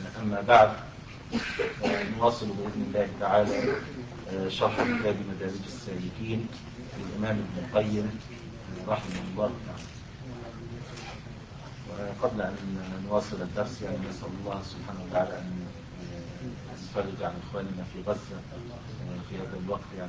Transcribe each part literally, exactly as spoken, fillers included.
أما بعد، نواصل بإذن الله تعالى شرح كتاب مدارج السالكين للإمام ابن القيم رحمه الله تعالى. وقبل أن نواصل الدرس يعني نسأل الله سبحانه وتعالى أن يفرج عن إخواننا في غزة في هذا الوقت، يعني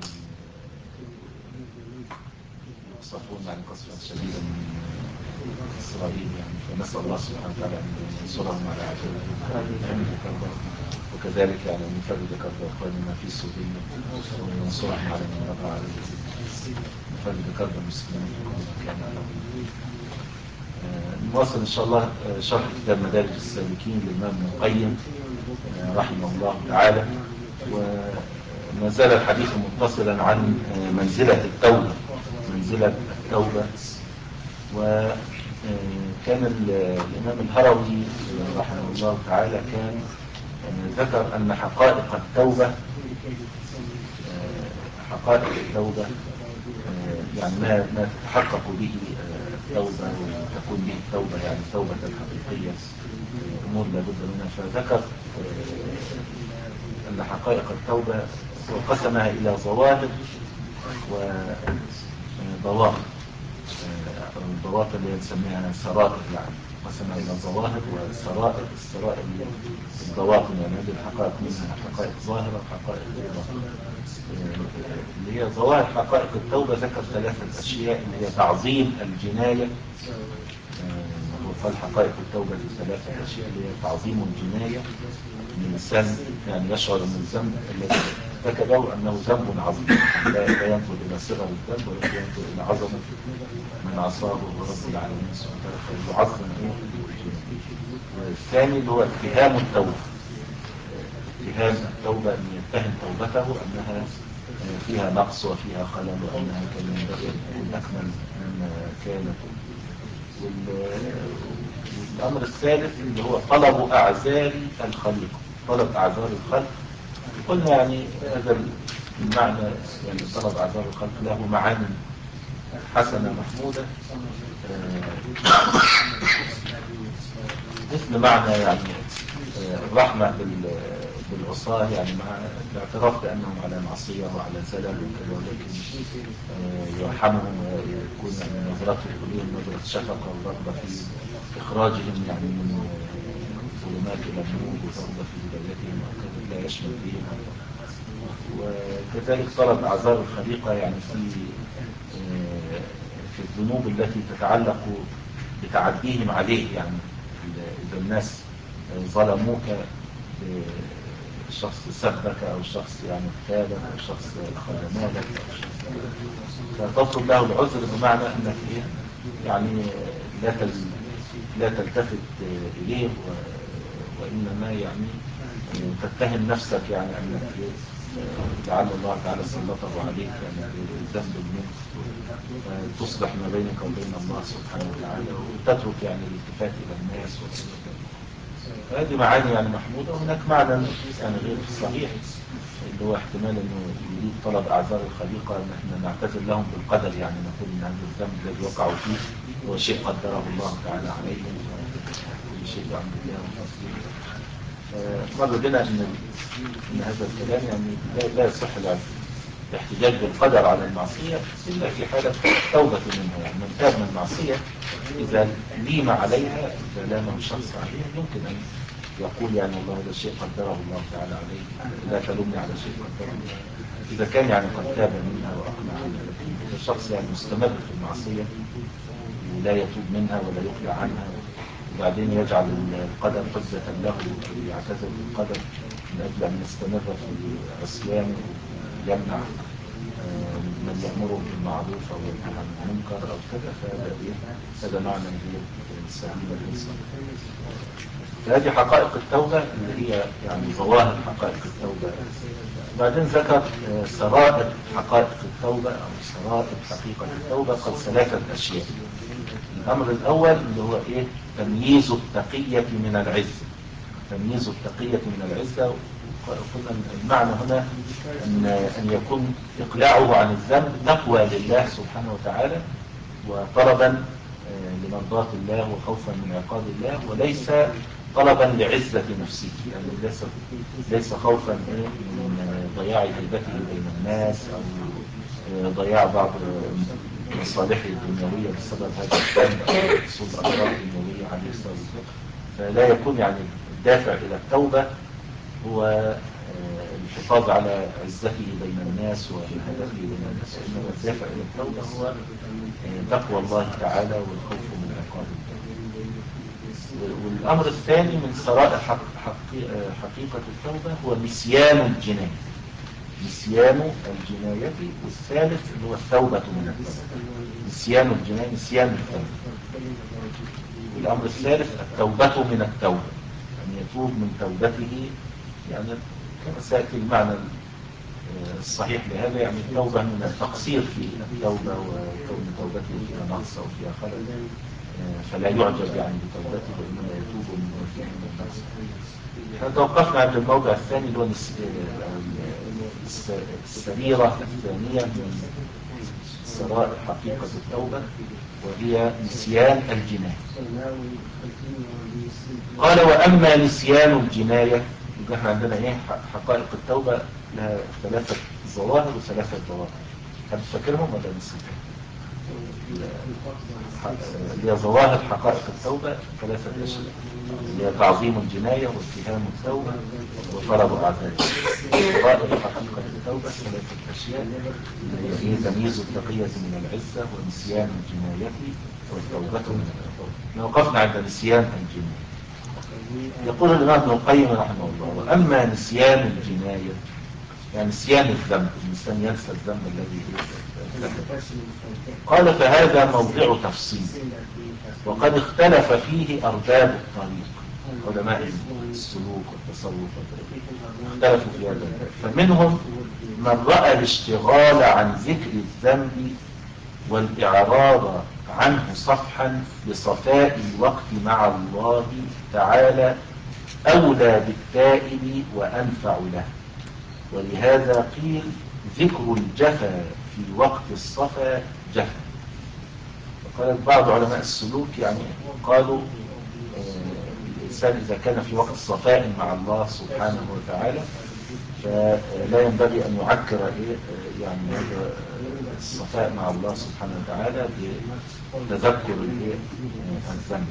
يقصفون يعني قصفا شديدا من إسرائيل، يعني فنسأل الله سبحانه وتعالى أن ينصرهم على عدوهم، وكذلك يعني أن يفرج كرب إخواننا في سوريا وينصرهم على من بقى عليهم، يفرج كرب المسلمين في كل مكان. نواصل إن شاء الله شرح كتاب مدارج السالكين للإمام ابن القيم رحمه الله تعالى، وما زال الحديث متصلا عن منزلة التوبة منزلة التوبة وكان الإمام الهروي رحمه الله تعالى كان ذكر أن حقائق التوبة حقائق التوبة يعني ما ما تتحقق به التوبة وتكون به التوبة، يعني توبة حقيقية، أمور لا بد منها. فذكر أن حقائق التوبة وقسمها إلى ظواهر وضواهر. الضواهر اللي نسميها سرائر، يعني قسمها إلى ظواهر وسرائر. السرائر الضواهر يعني هذه الحقائق منها حقائق ظاهرة وحقائق باطنة. اللي هي ظواهر حقائق التوبة ذكر ثلاثة أشياء، اللي هي تعظيم الجناية. وقال حقائق التوبة ثلاثة أشياء، اللي هي تعظيم الجناية، من الإنسان يعني يشعر أن الذنب الذي ارتكبه أنه ذنب عظيم، لا ينظر إلى صغر الذنب ولا ينظر إلى عظمة من عصاه رب العالمين سبحانه وتعالى، فيعظم الجناية. والثاني اللي هو اتهام التوبة، اتهام التوبة أن يتهم توبته أنها فيها نقص وفيها خلل وأنها كان ينبغي أن تكون أكمل مما كانت. والأمر الثالث اللي هو طلب أعذار الخلق، طلب أعذار الخلق. قلنا يعني هذا المعنى، يعني طلب أعذار الخلق له معاني حسنة محمودة، مثل معنى يعني الرحمة بالعصاة، يعني مع الاعتراف بأنهم على معصية وعلى زلل وكذا، ولكن يرحمهم ويكون يعني نظرته إليهم نظرة شفقة ورغبة في إخراجهم يعني من ظلمات إلى النور، ورغبة في هدايتهم وكذا، لا يشمل بهم. وكذلك طلب أعذار الخليقة يعني في في الذنوب التي تتعلق بتعديهم عليه، يعني إذا الناس ظلموك، الشخص سبك أو الشخص يعني اغتابك أو الشخص أخذ مالك أو شخص، فتطلب له العذر، بمعنى أنك إيه يعني لا لا تلتفت إليه، وإنما يعني تتهم نفسك، يعني أنك لعل الله تعالى سلطه عليك يعني بالذنب المنك، تصلح ما بينك وبين الله سبحانه وتعالى، وتترك يعني الالتفات إلى الناس وكذا. هذه معاني يعني محمودة. وهناك معنى يعني غير صحيح، اللي هو احتمال انه يريد طلب اعذار الخليقة، ان احنا نعتذر لهم بالقدر، يعني نقول ان هذا الذنب الذي وقعوا فيه هو شيء قدره الله تعالى عليهم، كل شيء بعمد الله وفضله. مر بنا ان ان هذا الكلام يعني لا, لا يصح الاحتجاج بالقدر على المعصية الا في حالة توبة منها. يعني من تاب من المعصية اذا ليم عليها، اذا لامه الشخص عليها، يمكن ان يقول يعني والله هذا الشيء قدره الله تعالى عليه، لا تلومني على شيء قدره الله، إذا كان يعني قد تاب منها وأقلع عنها. لكن الشخص يعني مستمر في المعصية ولا يتوب منها ولا يقلع عنها، وبعدين يجعل القدر حجة له ويعتذر بالقدر من أجل أن يستمر في عصيانه ويمنع من يأمره بالمعروف أو ينهى عن المنكر أو كذا، فهذا إيه؟ هذا معنى غير سليم غير صحيح. فهذه حقائق التوبة اللي هي يعني ظواهر حقائق التوبة. بعدين ذكر سرائر حقائق التوبة أو سرائر حقيقة التوبة، قد ثلاثة أشياء. الأمر الأول اللي هو إيه؟ تمييز التقية من العزة. تمييز التقية من العزة. وقلنا المعنى هنا أن, أن يكون إقلاعه عن الذنب تقوى لله سبحانه وتعالى وطلبا لمرضاة الله وخوفا من عقاب الله، وليس طلبا لعزة نفسه، يعني ليس ليس خوفا من ضياع هيبته بين الناس أو ضياع بعض مصالحه الدنيوية بسبب هذا الذنب، حصول أضرار دنيوية عليه بسبب الذنب. فلا يكون يعني الدافع إلى التوبة هو الحفاظ على عزته بين الناس ومهابته بين الناس، وإنما الدافع إلى التوبة هو تقوى الله تعالى والخوف من عقاب الله. والأمر الثاني من سرائر حق حقيقة التوبة هو نسيان الجناية، نسيان الجناية. والثالث اللي هو التوبة من التوبة، نسيان الجناية نسيان التوبة. والأمر الثالث التوبة من التوبة، يعني يتوب من توبته، يعني كما سيأتي المعنى الصحيح لهذا، يعني التوبة من التقصير في التوبة وكون توبته فيها نقص أو فيها خلل، فلا يعجب يعني بتوبته وإنما يتوب من فيه من النقص. احنا توقفنا عند الموضع الثاني اللي هو السريرة الثانية من سرائر حقيقة التوبة، وهي نسيان الجناية. قال وأما نسيان الجناية، يبقى احنا عندنا ايه حقائق التوبة لها ثلاثة ظواهر وثلاثة ظواهر. هل فاكرهم ولا نسيتهم؟ اللي هي ظواهر حقائق التوبة ثلاثة أشياء، اللي هي تعظيم الجناية واتهام التوبة وطلب أعذارها. ظواهر حقيقة التوبة ثلاثة أشياء، اللي هي تمييز التقية من العزة ونسيان الجناية والتوبة من التوبة. وقفنا عند نسيان الجناية. يقول الإمام ابن القيم رحمه الله وأما نسيان الجناية يعني نسيان الذنب، الإنسان ينسى الذنب الذي ارتكبه. قال فهذا موضع تفصيل، وقد اختلف فيه أرباب الطريق، علماء السلوك والتصوف اختلفوا في هذا. فمنهم من رأى الاشتغال عن ذكر الذنب والإعراض عنه صفحا بصفاء الوقت مع الله تعالى أولى بالتائب وأنفع له، ولهذا قيل ذكر الجفا في وقت الصفا جفا. وقال بعض علماء السلوك يعني قالوا الإنسان إذا كان في وقت صفاء مع الله سبحانه وتعالى فلا ينبغي أن يعكر يعني هذا الصفاء مع الله سبحانه وتعالى بتذكر الذنب،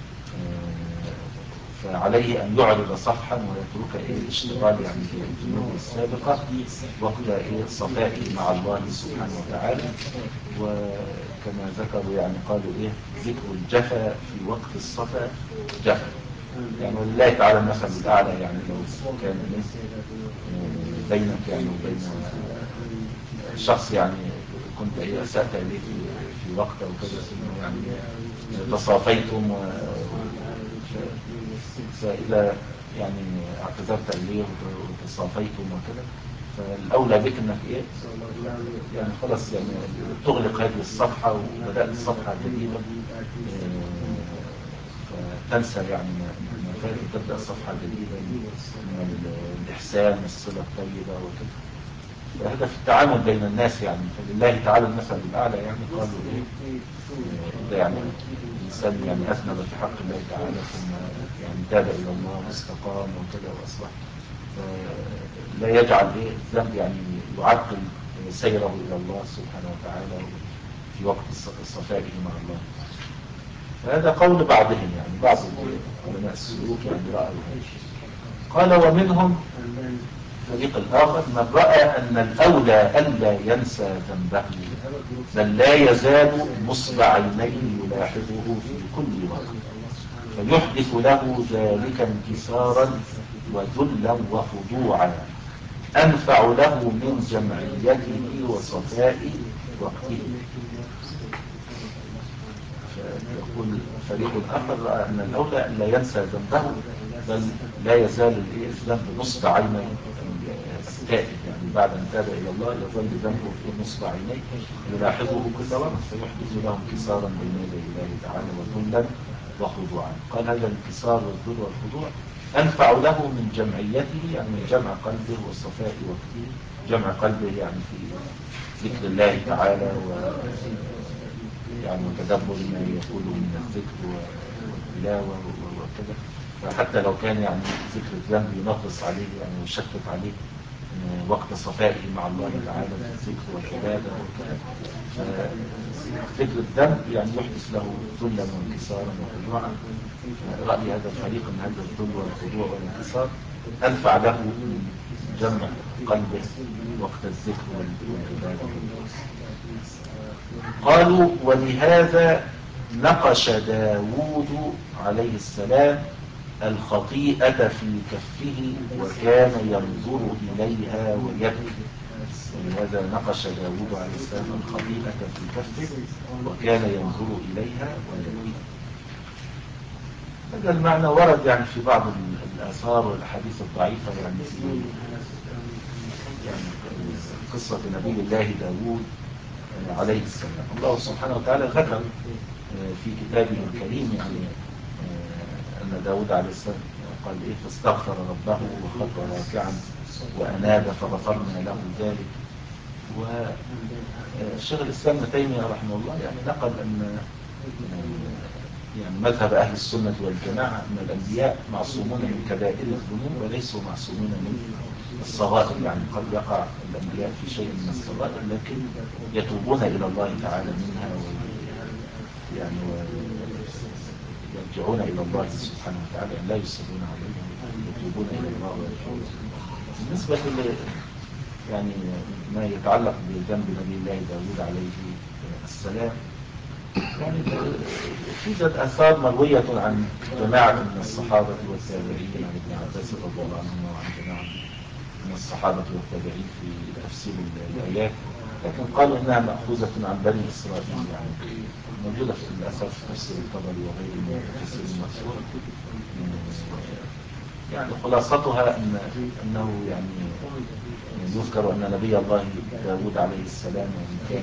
فعليه أن يعرض صفحا ويترك إيه الاشتغال يعني بالذنوب السابقة وقت إيه صفائه مع الله سبحانه وتعالى. وكما ذكروا يعني قالوا إيه ذكر الجفا في وقت الصفا جفا، يعني ولله تعالى المثل الأعلى. يعني لو كان بينك يعني وبين شخص يعني كنت إيه أسأت إليه في, في وقت أو كذا ثم يعني تصافيتم، فإذا يعني اعتذرت إليه وتصافيتم وكذا فالأولى بك أنك إيه يعني خلاص يعني تغلق هذه الصفحة وبدأت صفحة جديدة، فتنسى يعني ما فات وتبدأ صفحة جديدة من الإحسان والصلة الطيبة وكذا. فهذا في التعامل بين الناس يعني، فلله تعالى المثل الأعلى. يعني قالوا إيه إذا يعني الإنسان يعني أذنب في حق الله تعالى ثم يعني تاب إلى الله واستقام وكذا وأصلح، لا يجعل إيه الذنب يعني يعطل سيره إلى الله سبحانه وتعالى في وقت صفائه مع الله. فهذا قول بعضهم يعني بعض علماء السلوك يعني رأوا. قال ومنهم الفريق الآخر من رأى أن الأولى ألا ينسى ذنبه بل لا يزال نصب عينيه يلاحظه في كل وقت، فيحدث له ذلك انكسارا وذلا وخضوعا أنفع له من جمعيته وصفاء وقته. فيقول فريق آخر رأى أن الأولى أن لا ينسى ذنبه بل لا يزال الذنب نصب عينيه التائب، يعني بعد أن تاب إلى الله يظل ذنبه في نصب عينيه يلاحظه كل وقت فيحدث له انكسارا بين يدي الله تعالى وذلا وخضوعا. قال هذا الانكسار والذل والخضوع أنفع له من جمعيته، يعني من جمع قلبه وصفاء وقته. جمع قلبه يعني في ذكر الله تعالى و يعني وتدبر ما يقول من الذكر والتلاوة وكذا، فحتى لو كان يعني ذكر الذنب ينغص عليه يعني ويشتت عليه وقت صفائه مع الله تعالى في الذكر والعبادة وكذا، فذكر الذنب يعني يحدث له ذلا وانكسارا وخضوعا. رأي هذا الفريق أن هذا الذل والخضوع والانكسار أنفع له من جمع قلبه وقت الذكر والعبادة. قالوا ولهذا نقش داود عليه السلام الخطيئة في كفه وكان ينظر إليها ويبكي. ولهذا نقش داود عليه السلام الخطيئة في كفه وكان ينظر إليها ويبكي. هذا المعنى ورد يعني في بعض الآثار والأحاديث الضعيفة، يعني في يعني قصة نبي الله داود عليه السلام. الله سبحانه وتعالى ذكر في كتابه الكريم يعني أن داود عليه السلام قال إيه فاستغفر ربه وخر راكعا وأناب فغفرنا له ذلك. والشيخ الإسلام ابن تيمية رحمه الله يعني نقل أن يعني مذهب أهل السنة والجماعة أن الأنبياء معصومون من كبائر الذنوب وليسوا معصومين من الصغائر. يعني قد يقع الأنبياء في شيء من الصغائر لكن يتوبون إلى الله تعالى منها يعني يرجعون إلى الله سبحانه وتعالى، لا يصرون عليها، يتوبون إلى الله ويرجعون. بالنسبة ل يعني ما يتعلق بذنب نبي الله داود عليه السلام، يعني توجد آثار مروية عن جماعة من الصحابة والتابعين، عن ابن عباس رضي الله عنه وعن جماعة من الصحابة والتابعين في تفسير الآيات، لكن قالوا إنها مأخوذة عن بني إسرائيل، يعني موجودة في الأثر في تفسير الطبري وغيره من تفسير المأثور. يعني خلاصتها أن أنه يعني يذكر أن نبي الله داود عليه السلام يعني كان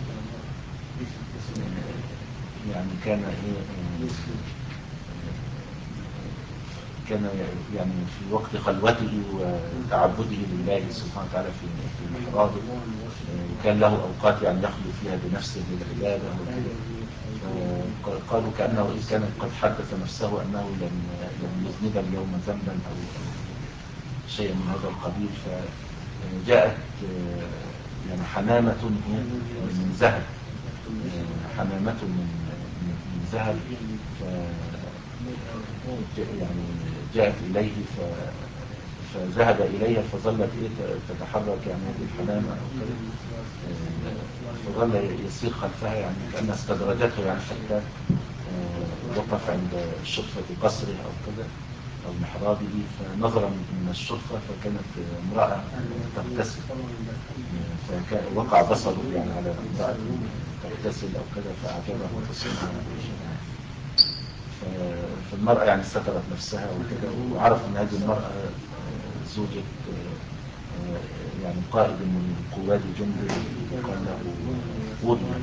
يعني كان إيه كان يعني في وقت خلوته وتعبده لله سبحانه وتعالى في في محرابه، وكان له أوقات يعني يخلو فيها بنفسه للعبادة. قالوا كأنه كان قد حدث نفسه أنه لم لم يذنب اليوم ذنبا أو شيء من هذا القبيل. فجاءت يعني حمامة من ذهب، حمامة من من ذهب يعني جاءت إليه ف فذهب إليها فظلت إيه تتحرك يعني هذه الحمامة أو كده، فظل يسير خلفها يعني كأنها استدرجته يعني حتى وقف عند شرفة قصره أو كده أو محرابه، فنظر من الشرفة فكانت امرأة تغتسل، فوقع بصره يعني على امرأة تغتسل أو كده فأعجبه تصنها. فالمرأة يعني سترت نفسها وكده، وعرف أن هذه المرأة زوجة يعني قائد من قواد جند قال له أوريا،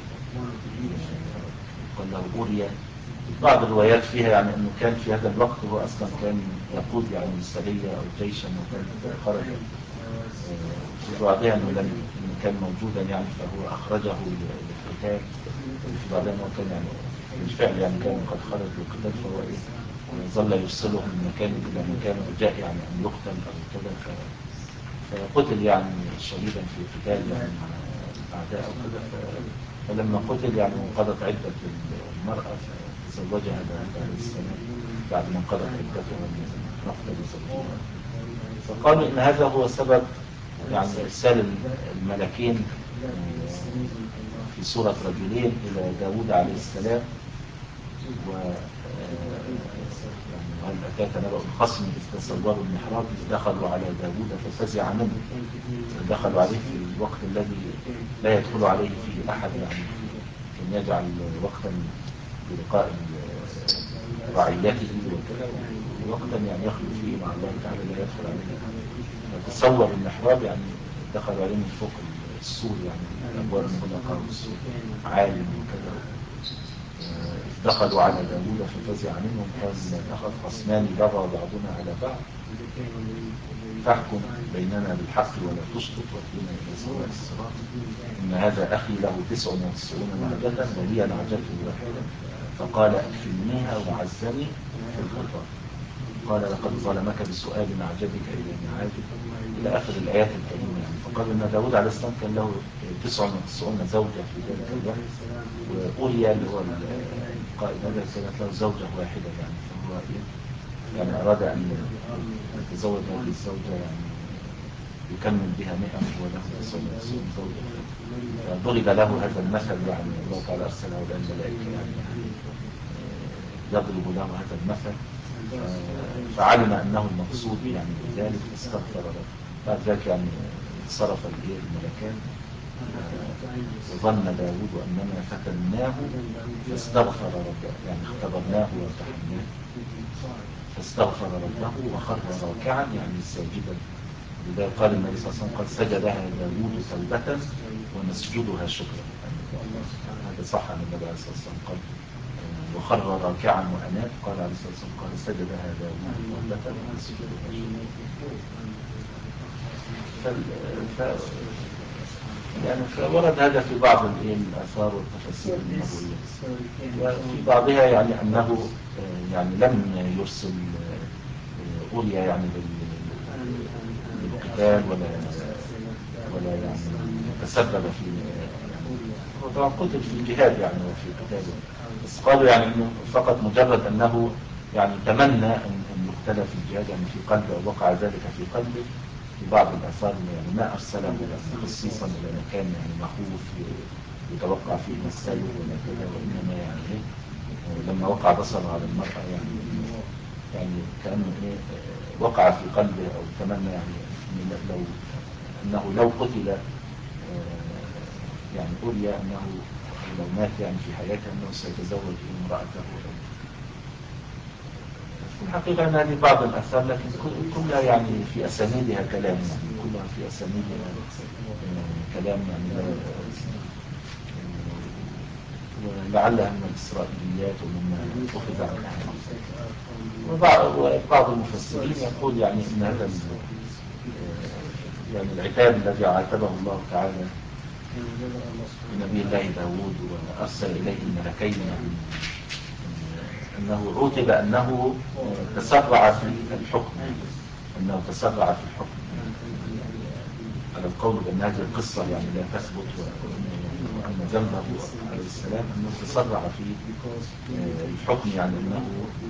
قال له أوريا. بعض الروايات فيها يعني أنه كان في هذا الوقت هو أصلا كان يقود يعني سرية أو جيشا وكان خرج في بعضها أنه لم كان موجودا يعني فهو أخرجه للقتال، في بعضها أنه كان يعني بالفعل يعني كان قد خرج للقتال، فهو إيه ظل يرسله من مكان إلى مكان وجاء يعني أن يقتل أو كذا، فقتل يعني شهيدا في قتال يعني مع الأعداء أو كذا. فلما قتل يعني انقضت عدة المرأة فزوجها داود عليه السلام بعد ما انقضت عدتها من مقتل زوجها. فقالوا إن هذا هو سبب يعني إرسال الملكين في صورة رجلين إلى داود عليه السلام، و وهل أتاك نبأ الخصم إذ تسوروا المحراب إذ دخلوا على داود ففزع منه. دخلوا عليه في الوقت الذي لا يدخل عليه فيه أحد، يعني كان يجعل وقتا بلقاء رعيته وكذا، وقتا يعني يخلو فيه مع الله تعالى لا يدخل عليه أحد. تصور المحراب يعني دخلوا عليه من فوق السور، يعني الأبواب مغلقة والسور عالي وكذا. دخلوا على داود ففزع منهم قال لا تخف خصمان بغى بعضنا على بعض فاحكم بيننا بالحق ولا تشطط واهدنا الى سواء الصراط ان هذا اخي له تسع وتسعون نعجة وهي نعجة واحدة فقال اكفلنيها وعزني في الخطاب. قال لقد ظلمك بسؤال معجبك إلى معاجب إلى آخر الآيات الكريمة يعني. فقال أن داود عليه السلام كان له تسع وتسعون زوجة في ذلك الوقت، وأوريا اللي هو القائد هذا كانت له زوجة واحدة يعني. فهو يعني أراد أن يتزوج هذه الزوجة يعني يكمل بها مئة وهو له تسع وتسعون زوجة. فضرب له هذا المثل يعني، الله تعالى أرسل هؤلاء الملائكة يعني يضرب له هذا المثل. فعلم أنه المقصود يعني بذلك فاستغفر له. بعد ذلك يعني صرف الملكان وظن داود أننا فتناه فاستغفر ربه، يعني اختبرناه وامتحناه فاستغفر ربه وخر راكعا يعني ساجدا. لذلك قال النبي صلى الله عليه وسلم قد سجدها داود توبة ونسجدها شكرا. هذا صح عن النبي عليه الصلاة والسلام قال وخر راكعا وأناب. قال عليه الصلاة والسلام قال سجدها داود توبة ونسجدها شكرا. يعني فورد هذا في بعض الآثار والتفاسير النبوية، وفي بعضها يعني أنه يعني لم يرسل أوريا يعني للقتال ولا ولا يعني تسبب في يعني طبعا قتل في الجهاد يعني وفي قتاله، بس قالوا يعني انه فقط مجرد انه يعني تمنى ان يقتل في الجهاد يعني في قلبه او وقع ذلك في قلبه. في بعض الآثار يعني ما أرسله يعني خصيصا إلى مكان يعني مخوف يتوقع فيه السلب ولا كذا، وإنما يعني إيه لما وقع بصره على المرأة يعني يعني كأنه إيه وقع في قلبه أو تمنى يعني إن لو أنه لو قتل يعني أوريا أنه لو مات يعني في حياته أنه سيتزوج امرأته. في الحقيقة أن هذه بعض الآثار لكن كلها يعني في أسانيدها كلام يعني كلها في أسانيدها كلام يعني ولعلها من الإسرائيليات ومما أخذ عن أهل. وبعض المفسرين يقول يعني أن هذا يعني العتاب الذي عاتبه الله تعالى لنبي الله داود وأرسل إليه الملكين أنه عوتب أنه تسرع في الحكم، أنه تسرع في الحكم على القول بأن هذه القصة يعني لا تثبت، وأن ذنبه عليه السلام أنه تسرع في الحكم يعني أنه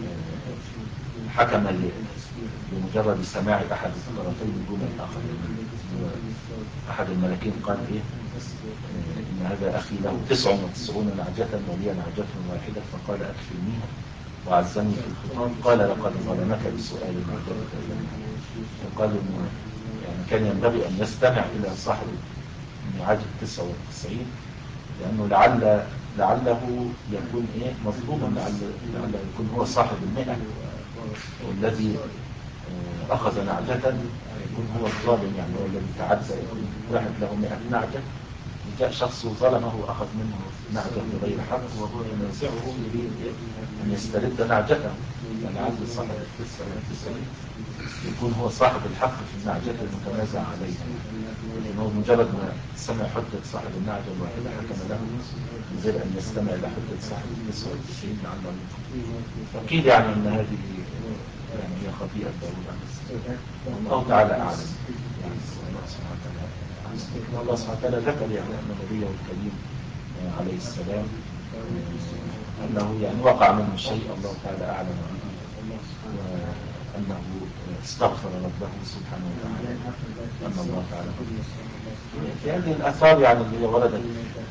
حكم بمجرد سماع أحد الطرفين دون الآخر. أحد الملكين قال إيه إن هذا أخي له تسع وتسعون نعجة ولي نعجة واحدة فقال أكفلنيها وعزني في الخطاب. قال لقد ظلمك بسؤال معجبك إلى فقال إنه يعني كان ينبغي أن يستمع إلى صاحب النعاج التسع والتسعين لأنه لعل لعله يكون إيه مظلوما، لعل لعله يكون هو صاحب المئة والذي أخذ نعجة يكون هو الظالم يعني هو الذي تعدى. يكون واحد له مئة نعجة جاء شخص ظلمه وأخذ منه نعجة بغير حق وهو ينازعه يريد أن يسترد نعجته. فلعل صاحب التسع والتسعين يكون هو صاحب الحق في النعجة المتنازع عليها، لكن هو مجرد ما سمع حجة صاحب النعجة الواحدة حكم له من غير أن يستمع إلى حجة صاحب التسع والتسعين لعله يقول. أكيد يعني أن هذه يعني هي خطيئة داود عليه السلام والله تعالى أعلم يعني الله سبحانه وتعالى. الله سبحانه وتعالى ذكر يعني أن نبيه الكريم عليه السلام أنه يعني وقع منه شيء الله تعالى أعلم به وأنه استغفر ربه سبحانه وتعالى وأن الله تعالى في هذه الآثار يعني اللي وردت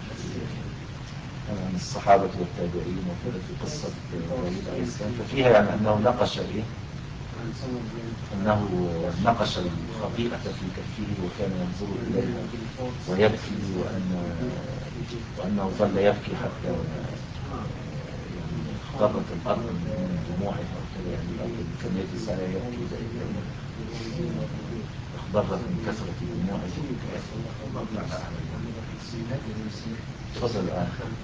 عن الصحابة والتابعين وكذا في قصة داود عليه السلام ففيها يعني أنه نقش إيه أنه نقش الخطيئة في كفه وكان ينظر إليها ويبكي وأن وأنه ظل يبكي حتى يعني اخترت الأرض من دموعه وكذا يعني الأرض كان يجلس عليها يبكي اخضرت من كثرة دموعه. الله تعالى أعلم. تفضل الآن.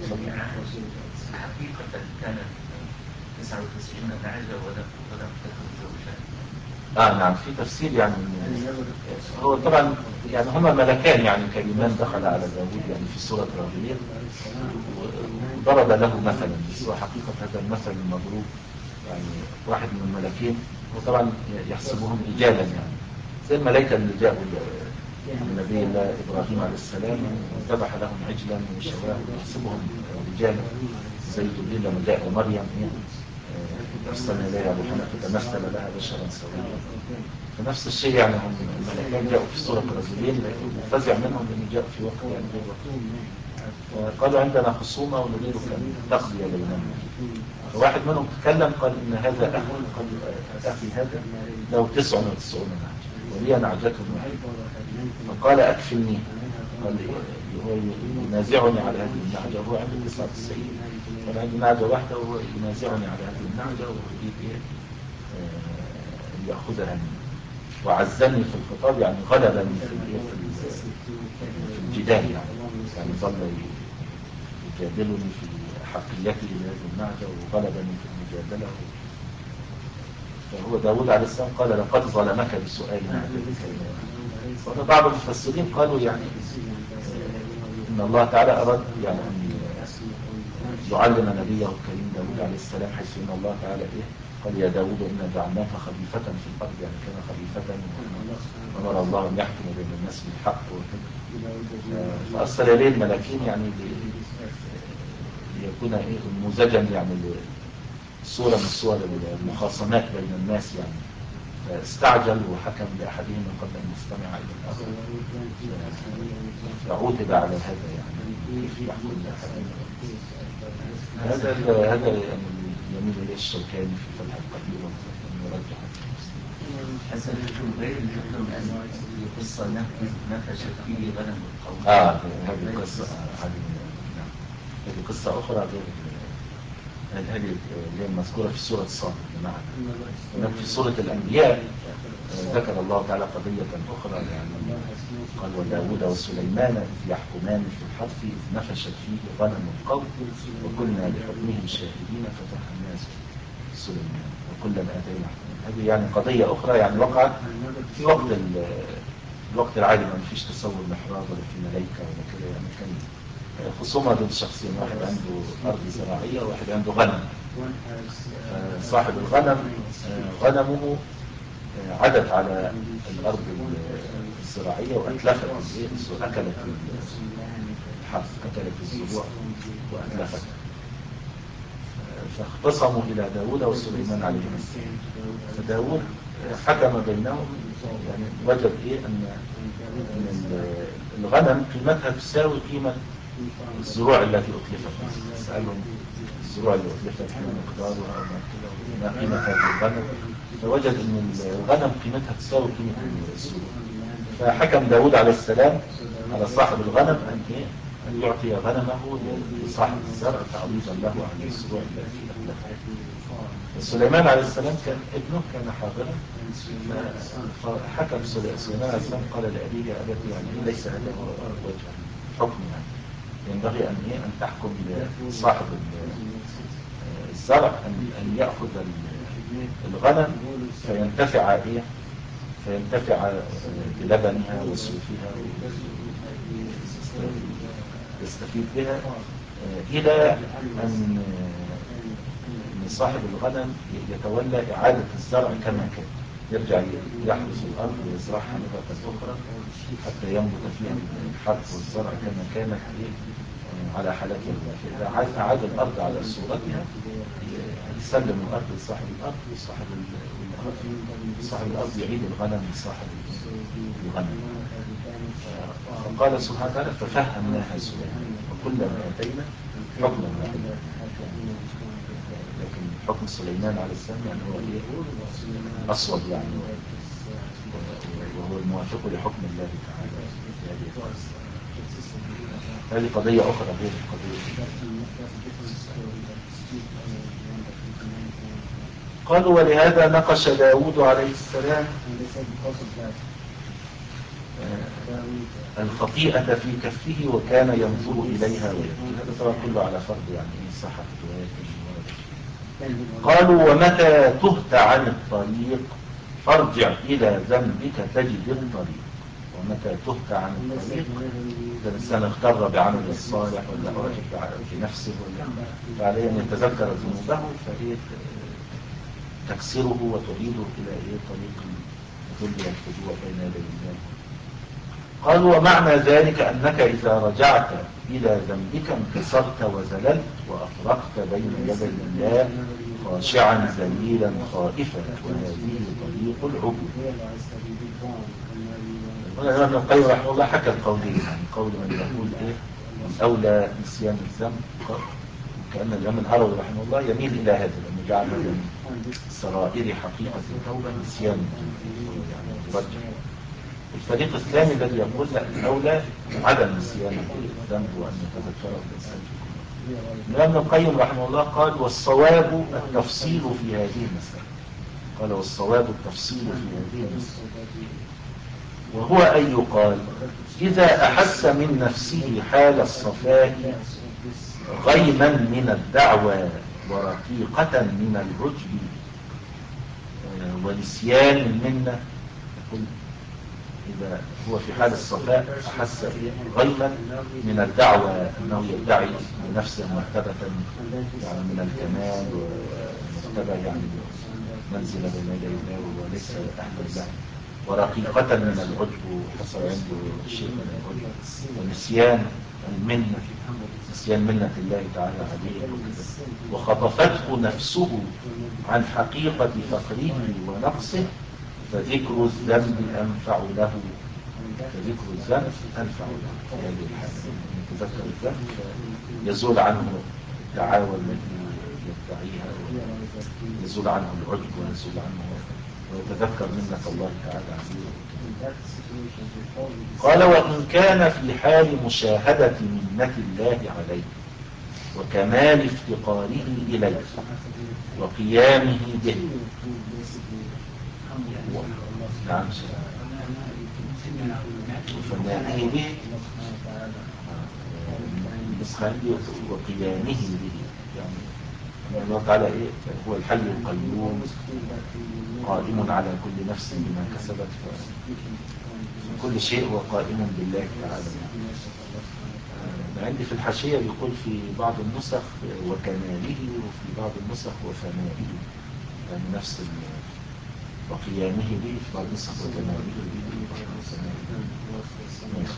حقيقة كانت تسعة وتسعين نعجة ولم تكن زوجة. آه نعم في تفسير يعني هو طبعا يعني هما ملكان يعني كريمان دخل على داود يعني في سورة الرجلين وضرب له مثلا، بس هو حقيقة هذا المثل المضروب يعني واحد من الملكين وطبعا يحسبهم رجالا يعني زي الملائكة اللي جاءوا النبي الله إبراهيم عليه السلام وذبح لهم عجلا وشواه يحسبهم رجالا زي جبريل لما جاء مريم أرسلنا إليها روحنا فتمثل لها بشرا سويا. فنفس الشيء يعني هم الملائكة جاءوا في صورة رجلين فزع منهم أن جاءوا في وقت يعني غير وقت. قالوا عندنا خصومة ونريد أن تقضي بيننا. فواحد منهم تكلم قال إن هذا أخي قال أخي هذا له تسع وتسعون نعجة ولي نعجة واحدة فقال أكفلني. قال هو ينازعني على هذه النعجة وهو عنده تسعة وتسعين قال عندي نعجة واحدة وهو ينازعني على هذه النعجة ويريد إيه أن يأخذها مني وعزني في الخطاب يعني غلبني في في الجدال يعني يعني ظل يجادلني في حقيته لهذه النعجة وغلبني في المجادلة. فهو داود عليه السلام قال لقد ظلمك بسؤال نعجتك. بعض المفسرين قالوا يعني إن الله تعالى أراد يعني أن يعلم نبيه الكريم داود عليه السلام حيث إن الله تعالى إيه قال يا داود إنا جعلناك خليفة في الأرض يعني كان خليفة وأمر الله أن يحكم بين الناس بالحق وكذا. فأرسل إليه الملاكين يعني ليكون إيه نموذجا يعني صورة من صور المخاصمات بين الناس يعني. فاستعجل وحكم لأحدهم قبل أن يستمع إلى الآخر فعوتب على هذا يعني كيف يحكم لأحدهم. هذا هذا يعني يميل إليه الشوكاني في فتح القدير ويرجح حسن الحكم غير الحكم أن القصة نفشت فيه غنم القوم. آه هذه قصة هذه نعم هذه قصة أخرى غير هذه اللي هي المذكورة في سورة صاد بمعنى في سورة الأنبياء ذكر الله تعالى قضية أخرى يعني قال وداود وسليمان إذ يحكمان في الحرث إذ نفشت فيه غنم القوم وكنا لحكمهم شاهدين ففهمنا سليمان وكلا آتينا حكما. هذه يعني قضية أخرى يعني وقعت في وقت الوقت العادي ما فيش تصور محراب ولا في ملائكة ولا كده يعني كان خصومة ضد شخصين واحد عنده أرض زراعية وواحد عنده غنم. صاحب الغنم غنمه عدت على الأرض الزراعية وأتلفت أكلت الحرث أكلت الزروع وأتلفت. فاختصموا إلى داود وسليمان عليهم السلام فداود حكم بينهم يعني وجد إيه أن الغنم قيمتها تساوي قيمة الزروع التي أتلفت. سألهم الزروع اللي أتلفت ما مقدارها وما قيمة هذه الغنم فوجد أن الغنم قيمتها تساوي قيمة الزروع. فحكم داود عليه السلام على صاحب الغنم أن إيه أن يعطي غنمه لصاحب الزرع تعويضا له عن الزروع التي أتلفت. سليمان عليه السلام كان ابنه كان حاضرا فحكم سليمان عليه السلام قال لأبيه يا أبتي يعني ليس هذا هو وجه الحكم يعني ينبغي أن إيه أن تحكم لصاحب الزرع أن أن يأخذ الغنم فينتفع إيه فينتفع بلبنها وصوفها يستفيد بها إلى أن صاحب الغنم يتولى إعادة الزرع كما كان يرجع يحرث الأرض ويزرعها مرة أخرى حتى ينبت فيها الحرث والزرع كما كانت على حالتها. فإذا أعاد الأرض على صورتها يسلم الأرض لصاحب الأرض وصاحب الأرض صاحب الأرض يعيد الغنم لصاحب الغنم. فقال سبحانه وتعالى ففهمناها سليمان وكلا آتينا حكما وعلما. لكن حكم سليمان عليه السلام يعني هو ايه أصوب يعني وهو الموافق لحكم الله تعالى في هذه القصة. هذه قضية أخرى غير القضية. قالوا ولهذا نقش داود عليه السلام الخطيئة في كفه وكان ينظر إليها ويبكي. هذا طبعا كله على فرض يعني صحة الرواية. قالوا ومتى تهت عن الطريق فارجع إلى ذنبك تجد الطريق. ومتى تهت عن الطريق إذا الإنسان اغتر بعمل الصالح ولا أعجب بنفسه ولا فعليه أن يتذكر ذنوبه فهي تكسره وتعيده إلى إيه طريق الذل والخضوع بين يدي الله. قال ومعنى ذلك أنك إذا رجعت إلى ذنبك انكسرت وزللت وأفرقت بين يدي الله خاشعا ذليلا خائفا، وهذه طريق العبود. والإمام ابن القيم رحمه الله حكى القولين، يعني قول من يقول إيه الأولى نسيان الذنب، وكأن الإمام الهروي رحمه الله يميل إلى هذا لأنه جعل هذا من سرائر حقيقة التوبة نسيان الذنب، يعني مرجح. الفريق الثاني الذي يقول لا الأولى عدم نسيان الذنب وأن يتذكره الإنسان في كل مرة. الإمام ابن القيم رحمه الله قال والصواب التفصيل في هذه المسألة. قال والصواب التفصيل في هذه المسألة، وهو أن يقال إذا أحس من نفسه حال الصفاء غيما من الدعوى ورقيقة من العجب ونسيان المنة، إذا هو في حال الصفاء أحس غيما من الدعوة أنه يدعي لنفسه مرتبة يعني من الكمال ومرتبة يعني منزل بين يدي الله وليس أهلا له، ورقيقة من العجب حصل عنده شيء من العجب ونسيان المنة، نسيان منة الله تعالى عليه، وخطفته نفسه عن حقيقة فقره ونقصه، فذكر الذنب أنفع له، فذكر الذنب أنفع له في هذه الحالة. يتذكر الذنب يزول عنه الدعاوى التي يدعيها، ويزول عنه العجب، ويزول عنه ويتذكر منة الله تعالى عليه. قال وإن كان في حال مشاهدة منة الله عليه وكمال افتقاره إليه وقيامه به، نعم وفنائه به وقيامه به، يعني الله تعالى إيه هو الحي القيوم قائم على كل نفس بما كسبت، فكل شيء هو قائم بالله تعالى. عندي في الحاشية بيقول في بعض النسخ وكماله، وفي بعض النسخ وفنائه، يعني نفس وقيامه به في بعض النسخ وكماله به.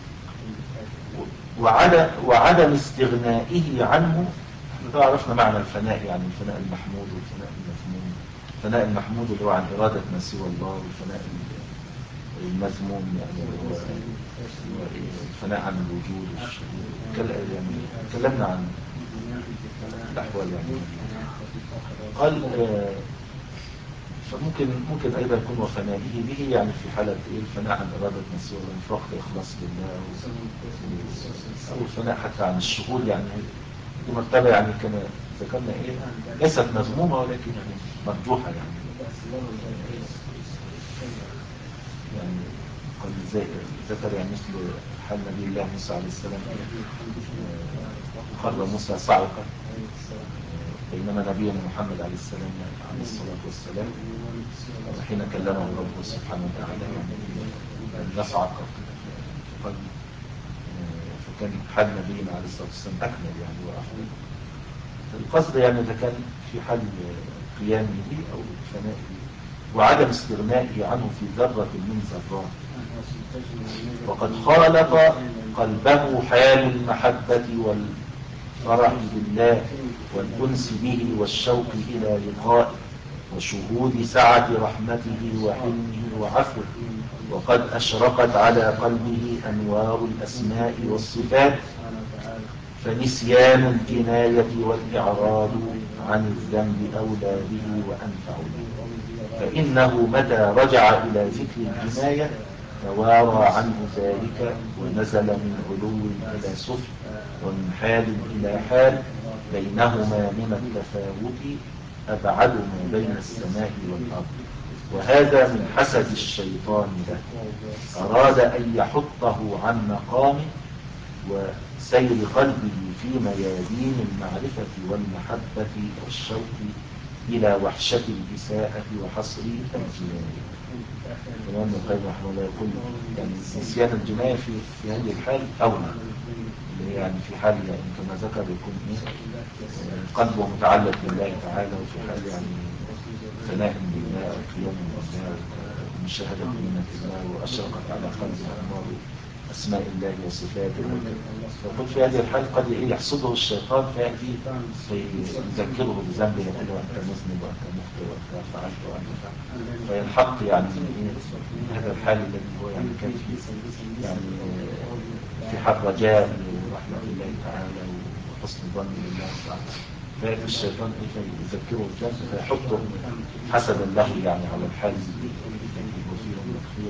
وعدم وعدم استغنائه عنه. احنا عرفنا معنى الفناء، يعني الفناء المحمود والفناء المذموم. الفناء المحمود اللي هو عن إرادة ما سوى الله، والفناء المذموم يعني هو الفناء عن الوجود والشهود. يعني تكلمنا عن الأحوال يعني. قال فممكن ممكن أيضا يكون وفنائه به، يعني في حالة إيه الفناء عن إرادة ما سوى الله، في وقت إخلاص لله، أو الفناء حتى عن الشهود. يعني دي مرتبة يعني كما ذكرنا إيه ليست مذمومة ولكن يعني مرجوحة يعني. يعني قال ذكر يعني مثل حال نبي الله موسى عليه السلام، خر موسى صعقا، بينما نبينا محمد عليه السلام عليه الصلاة والسلام حين كلمه ربه سبحانه وتعالى يعني يصعق في قلبه، فكان حال نبينا عليه الصلاة والسلام أكمل يعني وأفضل. القصد يعني إذا كان في حال قيامه أو فنائه وعدم استغنائه عنه في ذرة من ذرات، وقد خالط قلبه حال المحبة والفرح بالله والأنس به والشوق إلى لقائه وشهود سعة رحمته وحلمه وعفوه، وقد أشرقت على قلبه أنوار الأسماء والصفات، فنسيان الجناية والإعراض عن الذنب أولى به وأنفع له، فإنه متى رجع إلى ذكر الجناية توارى عنه ذلك ونزل من علو إلى سفل ومن حال إلى حال بينهما من التفاوت أبعد ما بين السماء والأرض، وهذا من حسد الشيطان له، أراد أن يحطه عن مقامه وسير قلبه في ميادين المعرفة والمحبة والشوق إلى وحشة الإساءة وحصر الجناية. الإمام ابن القيم رحمه الله يقول يعني نسيان الجناية في في هذه الحال أولى، اللي هي يعني في حال يعني كما ذكر يكون إيه قلبه متعلق بالله تعالى، وفي حال يعني ثناء لله وقيام لله ومشاهدة منة الله، وأشرقت على قلبه أنوار أسماء الله وصفاته. فقل في هذه الحال قد يحصده الشيطان فيأتي فيذكره بذنبه، يقول له أنت مذنب وأنت مخطئ وأنت فعلت وأنت فعلت، فينحط يعني من هذا الحال الذي هو يعني كان فيه يعني في حال رجاء ورحمة الله تعالى وحسن ظن بالله تعالى، فيأتي الشيطان يذكره الذنب فيحطه حسدا له يعني على الحال الذي هو فيه من الخير.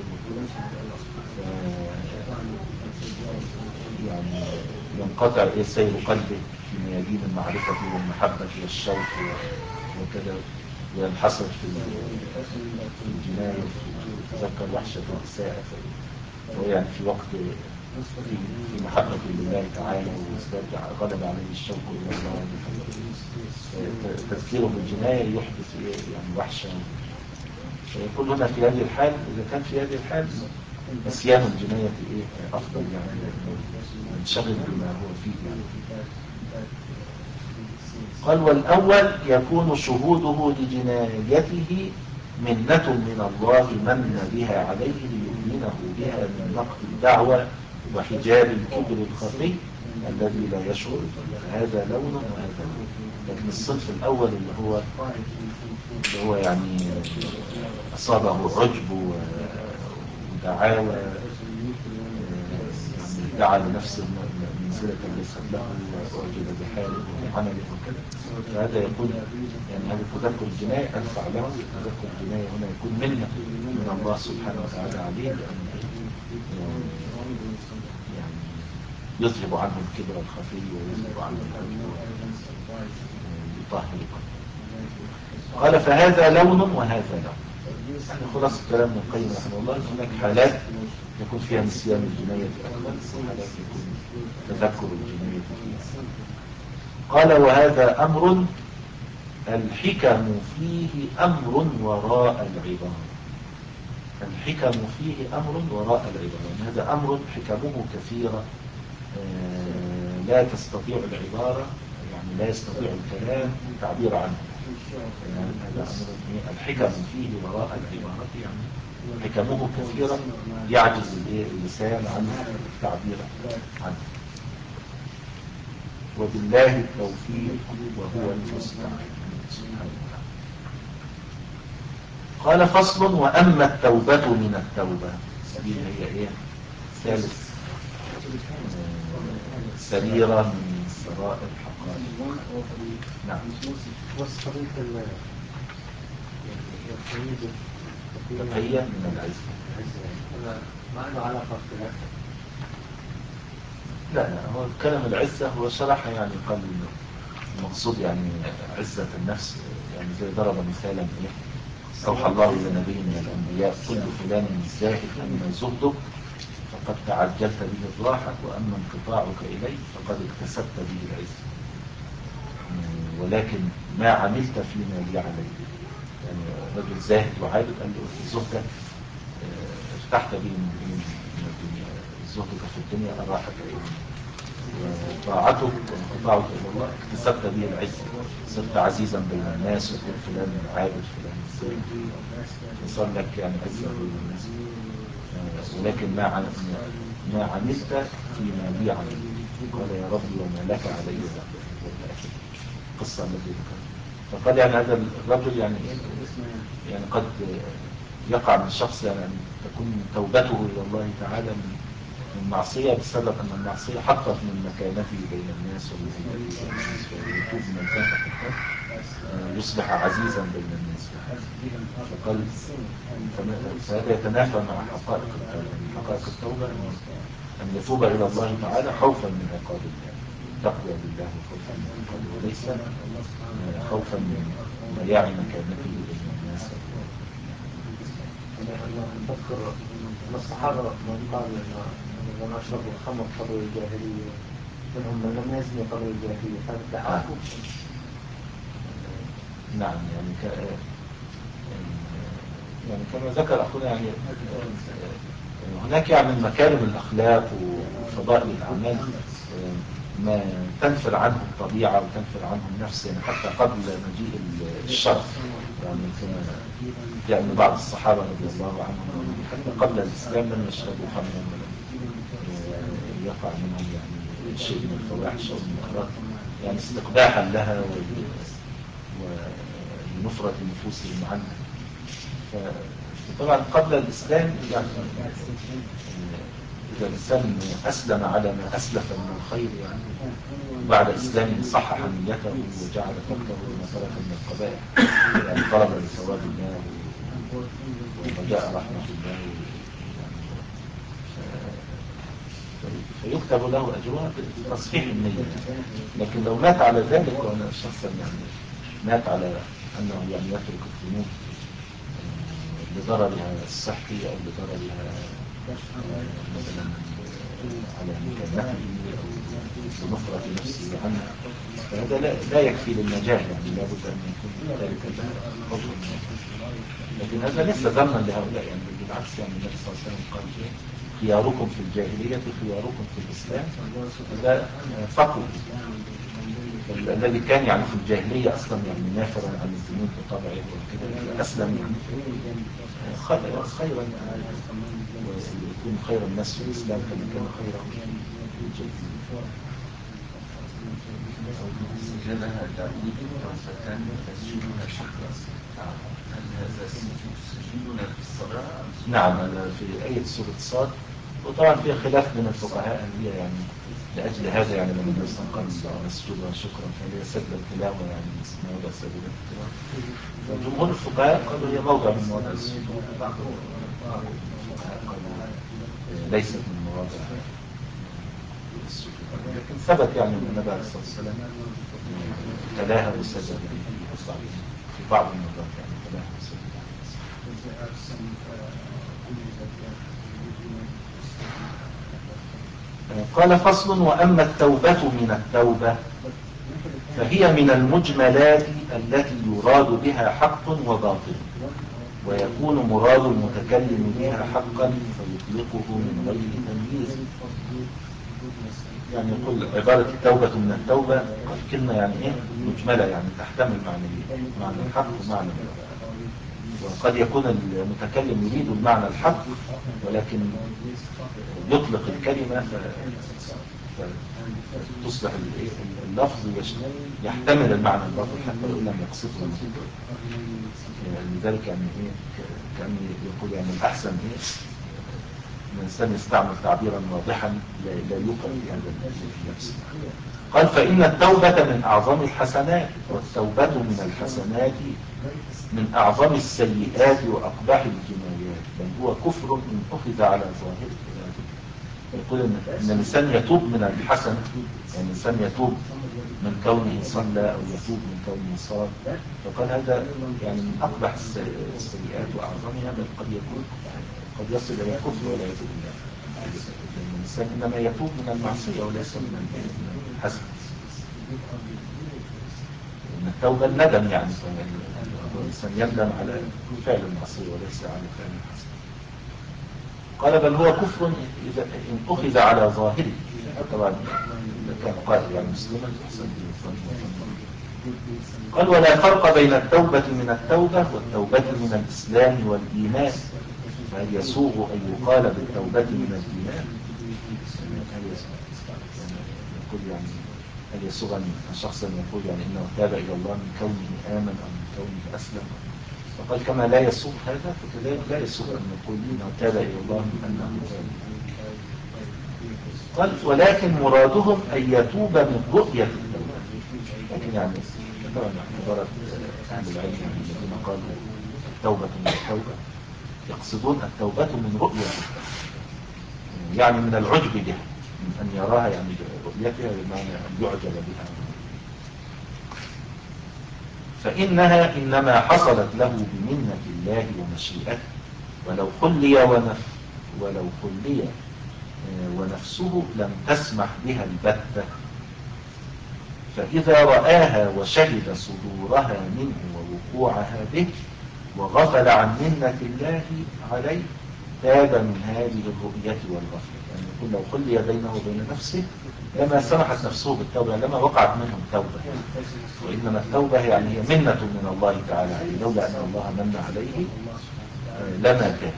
يعني ينقطع سير قلبه في ميادين المعرفة والمحبة والشوق وكذا، وينحصر في الجناية ويتذكر وحشة الإساءة، فهو يعني في وقت في محبة لله تعالى ويزداد غلب عليه الشوق إلى الله، تذكيره بالجناية يحدث يعني وحشة. فيكون هنا في هذه الحال، إذا كان في هذه الحال نسيان الجناية إيه أفضل، يعني ينشغل بما هو فيه يعني. قال والأول يكون شهوده لجنايته منة من الله من بها عليه ليؤمنه بها من نقد الدعوة وحجاب الكبر الخفي الذي لا يشعر به، هذا لون وهذا لون. لكن الصنف الأول اللي هو اللي هو يعني أصابه عجب ودعاوى، دعا لنفسه منزلة ليست له وأعجب بحاله وعمله وكذا، فهذا يكون يعني هذا تذكر الجناية أنفع له. تذكر الجناية هنا يكون منة من الله سبحانه وتعالى عليه، لأن يعني يذهب عنه الكبر الخفي ويذهب عنه العجب ويطهر قلبه. قال فهذا لون وهذا لون. يعني خلاص الكلام من القيم رحمه الله، هناك حالات يكون فيها نسيان الجناية أكبر، وحالات يكون تذكر الجناية فيها. قال وهذا أمر الحكم فيه أمر وراء العبارة. الحكم فيه أمر وراء العبارة، يعني هذا أمر حكمه كثيرة لا تستطيع العبارة، يعني لا يستطيع الكلام التعبير عنه. يعني هذا أمر الحكم فيه وراء العبارة، يعني حكمه كثيرة يعجز اللسان عن التعبير عنه. وبالله التوفيق وهو المستعان سبحانه وتعالى. قال فصل وأما التوبة من التوبة، دي هي ايه ثالث سريرة من سرائر الحقائق. نعم. والصديق تقية من العزة، ما له علاقة بالعزة. لا لا، هو كلام العزة هو شرح يعني قال المقصود يعني عزة النفس، يعني زي ضرب مثالا ايه أوحى الله إلى نبي من الأنبياء كل فلان زاهد أما زهدك فقد تعجلت به الراحة وأما انقطاعك إليه فقد اكتسبت به العزة، ولكن ما عملت فيما لي عليه. يعني رجل زاهد وعابد قال له زهدك ارتحت به من الدنيا، زهدك في الدنيا أراحك إليه، وطاعتك وانقطاعك إلى الله اكتسبت به العزة، صرت عزيزا بين الناس وكل فلان عابد فلان زاهد، وصار لك يعني عزة بين الناس. ولكن ما ما عملت فيما لي عليه. قال يا ربي وما لك علي القصة التي ذكرت. فقال يعني هذا الرجل يعني ايه يعني قد يقع من شخص يعني أن تكون توبته إلى الله تعالى من المعصية بسبب أن المعصية حطت من مكانته بين الناس ومن هيئته بين الناس، فيتوب من الذنب حتى يصبح عزيزا بين الناس. فقال فهذا يتنافى مع حقائق التوبة. حقائق التوبة أن يتوب إلى الله تعالى خوفا من عقاب الله، تقوى بالله خوفا من عقابه، وليس خوفا من ضياع مكانته بين الناس. أذكر أن الصحابة من قال لما أشربوا الخمر قبل الجاهلية منهم من لم يزني قبل الجاهلية، هذا تعاقب. نعم يعني ك... يعني كما ذكر أخونا يعني هناك يعني من مكارم الأخلاق وفضائل الأعمال ما تنفر عنه الطبيعة وتنفر عنه النفس، يعني حتى قبل مجيء الشر. يعني كما يعني بعض الصحابة رضي الله عنهم حتى قبل الإسلام لم يشربوا خمرا ولم يقع منهم يعني شيء من الفواحش أو المنكرات، يعني استقباحا لها ولنفرة نفوسهم عنها. فطبعا قبل الإسلام يعني إذا الإنسان أسلم على ما أسلف من الخير يعني بعد إسلامه صحح نيته وجعل تركه ما ترك من القبائح، يعني طلب لثواب الله ورجاء رحمة الله، يعني فيكتب له أجرها بتصحيح النية. لكن لو مات على ذلك وأنا شخصا يعني مات على أنه يعني يترك الذنوب لضررها الصحي أو لضررها مثلا على مكانته أو لنفرة نفسه عنها، فهذا لا, لا يكفي للنجاة، يعني لابد أن يكون ذلك لها حكم. لكن هذا ليس ذما لهؤلاء، يعني بالعكس، يعني النبي صلى الله عليه وسلم قال خياركم في الجاهلية خياركم في الإسلام، هذا فقه. الذي كان يعني في الجاهلية أصلا يعني نافرا عن الذنوب بطبعه وكذا أسلم يعني خيرا ويكون خير الناس في الإسلام كما كان خيرا في الجاهلية. سجلها داود وفتان تسجيلها شكرا. هل هذا سجلنا في الصلاة؟ نعم، في آية سورة صاد. وطبعا فيها خلاف من الفقهاء أن هي يعني لأجل هذا يعني لما النبي صلى الله عليه وسلم قال نسجد شكرا فهي سجد التلاوة، يعني موضع سجد التلاوة. فجمهور الفقهاء قالوا هي موضع من مواضع السجود، بعض الفقهاء قالوا ليست من مواضع السجود. لكن ثبت يعني أن النبي عليه الصلاة والسلام تلاها وسجد في بعض المرات، يعني تلاها وسجد. قال فصل: وأما التوبة من التوبة فهي من المجملات التي يراد بها حق وباطل، ويكون مراد المتكلم بها حقا فيطلقه من غير تمييز. يعني يقول عبارة التوبة من التوبة كلمة يعني ايه مجملة، يعني تحتمل معنى معنى الحق ومعنى الباطل. وقد يكون المتكلم يريد المعنى الحق ولكن يطلق الكلمة فتصبح اللفظ يحتمل المعنى الباطل حتى لو لم يقصده المتكلم. لذلك يعني ايه كأن يقول يعني الأحسن ايه الإنسان يستعمل تعبيرا واضحا لا يوقع في هذا النفس. قال: فإن التوبة من أعظم الحسنات، والتوبة من الحسنات من أعظم السيئات وأقبح الجنايات، بل هو كفر إن أخذ على ظاهره. يقول إن الإنسان يتوب من الحسن، يعني الإنسان يتوب من كونه صلى أو يتوب من كونه صام، فقال هذا يعني من أقبح السيئات وأعظمها، بل قد يكون قد يصل إلى الكفر ولا يتوب منه. الإنسان إنما يتوب من المعصية وليس من الحسن. إن التوبة الندم، يعني الإنسان يندم على فعل المعصية وليس على فعل الحسن. قال: بل هو كفر إذا إن أخذ على ظاهره. طبعا إذا كان قائل يعني مسلما يحسن قال: ولا فرق بين التوبة من التوبة والتوبة من الإسلام والإيمان، فهل يسوغ أن يقال بالتوبة من الإيمان؟ يقول يعني هل يسوغ أن شخصا يقول يعني إنه تاب إلى الله من كونه آمن أو من كونه أسلم؟ فقال: كما لا يسوغ هذا فكذلك لا يسوغ أن نقول إنه تاب إلى الله من أنه تاب. قال: ولكن مرادهم أن يتوب من رؤية التوبة. لكن يعني طبعا عبارة أهل العلم الذين قالوا التوبة من التوبة يقصدون التوبة من رؤية التوبة، يعني من العجب بها، من أن يراها يعني رؤيتها بمعنى أن يعجب بها. فإنها إنما حصلت له بمنة الله ومشيئته، ولو خلي ونف ولو خلي ونفسه لم تسمح بها البتة. فإذا رآها وشهد صدورها منه ووقوعها به وغفل عن منة الله عليه تاب من هذه الرؤية والغفلة. يعني يقول لو خلي بينه وبين نفسه لما سمحت نفسه بالتوبة، لما وقعت منه التوبة، وإنما التوبة يعني هي منة من الله تعالى عليه، لولا أن الله من عليه لما كان.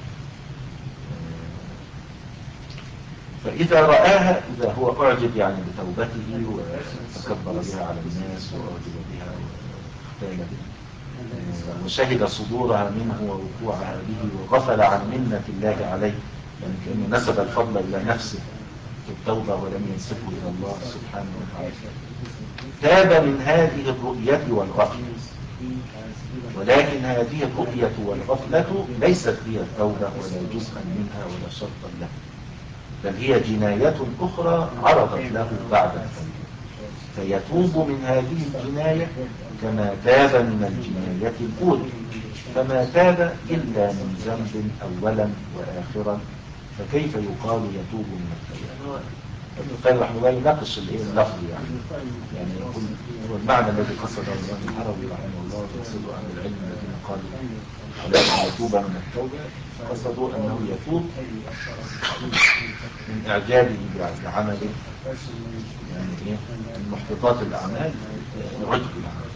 فإذا رآها، إذا هو أعجب يعني بتوبته وتكبر بها على الناس وأعجب بها واختال بها وشهد صدورها منه ووقوعها به وغفل عن منة الله عليه، يعني كأنه نسب الفضل إلى نفسه في التوبة ولم ينسبه إلى الله سبحانه وتعالى، تاب من هذه الرؤية والغفلة. ولكن هذه الرؤية والغفلة ليست هي التوبة ولا جزءا منها ولا شرطا له، بل هي جناية أخرى عرضت له بعد التوبة، فيتوب من هذه الجناية كما تاب من الجناية الأولى، فما تاب إلا من ذنب أولا وآخرا، فكيف يقال يتوب من التوبة؟ ابن القيم رحمه الله يناقش اللفظ يعني يعني يقول هو المعنى الذي قصده الإمام الحربي رحمه الله ويقصده أهل العلم الذين قالوا على أن يتوب من التوبة، قصدوا أنه يتوب من إعجابه بعمله، يعني إيه من محبطات الأعمال العجب العمل،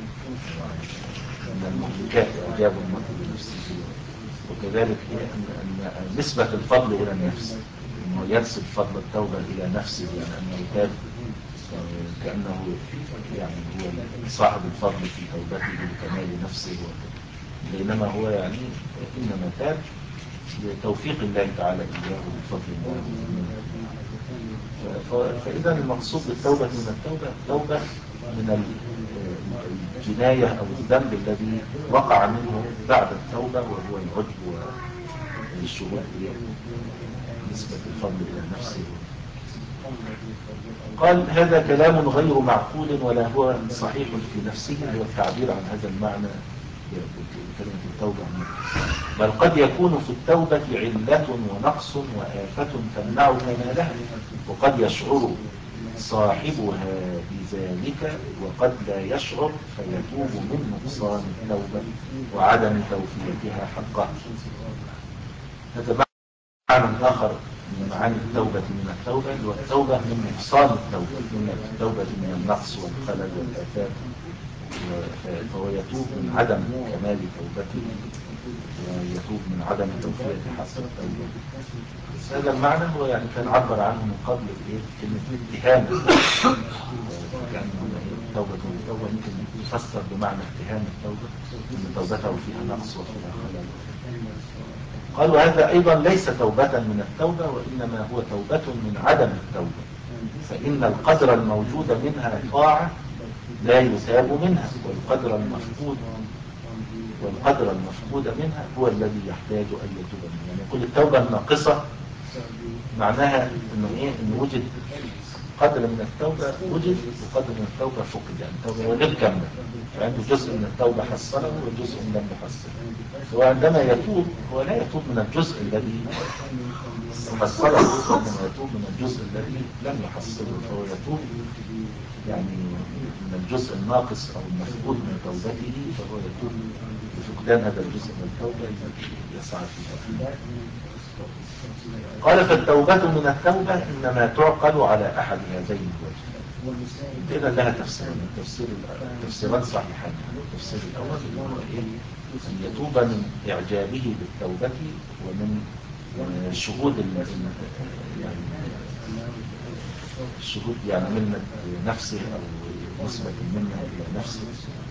من المهلكات إعجاب المرء بنفسه، وكذلك إيه أن نسبة الفضل إلى النفس، أنه ينسب فضل التوبة إلى نفسه، يعني أنه تاب كأنه يعني هو صاحب الفضل في توبته لكمال نفسه، بينما هو يعني إنما تاب لتوفيق الله تعالى إياه بفضل الله. فإذا المقصود بالتوبة من التوبة توبة من الجناية أو الذنب الذي وقع منه بعد التوبة، وهو العجب والشهود نسبة الفضل إلى نفسه. قال هذا كلام غير معقول ولا هو صحيح في نفسه، هو التعبير عن هذا المعنى بكلمة التوبة، بل قد يكون في التوبة علة ونقص وآفة تمنع كمالها، وقد يشعر صاحبها بذلك وقد لا يشعر فيتوب من نقصان التوبة وعدم توفيتها حقها. هذا معنى آخر من معاني التوبة من التوبة، والتوبة من نقصان التوبة، من التوبة من النقص والخلل والآفات، فهو يتوب من عدم كمال توبته ويتوب من عدم توفية حق التوبة. هذا المعنى هو يعني كان عبر عنه من قبل كلمة اتهام، كان التوبة من التوبة يمكن يفسر بمعنى اتهام التوبة، أن توبته فيها نقص وفيها خلل. قالوا هذا أيضا ليس توبة من التوبة، وإنما هو توبة من عدم التوبة، فإن القدر الموجود منها طاعة لا يثاب منها، والقدر المفقود والقدر المفقود منها هو الذي يحتاج أن يتوب منه. يعني يقول التوبة الناقصة معناها إنه إيه؟ إنه وجد قدر من التوبة وجد وقدر من التوبة فقد، يعني التوبة غير كاملة، فعنده جزء من التوبة حصله وجزء لم يحصله، وعندما يتوب هو لا يتوب من الجزء الذي حصله، إنما يتوب من الجزء الذي لم يحصله، فهو يتوب يعني من الجزء الناقص أو المفقود من توبته، فهو يتوب بفقدان هذا الجزء من التوبة يسعى فيه. قال فالتوبة من التوبة إنما تعقل على أحد هذين الوجهين. إذا لها تفسيرين، التفسير تفسيران صحيحان. التفسير الأول اللي هو إيه؟ أن يتوب من إعجابه بالتوبة ومن شهود يعني الشهود يعني من نفسه أو نسبة منه إلى نفسه،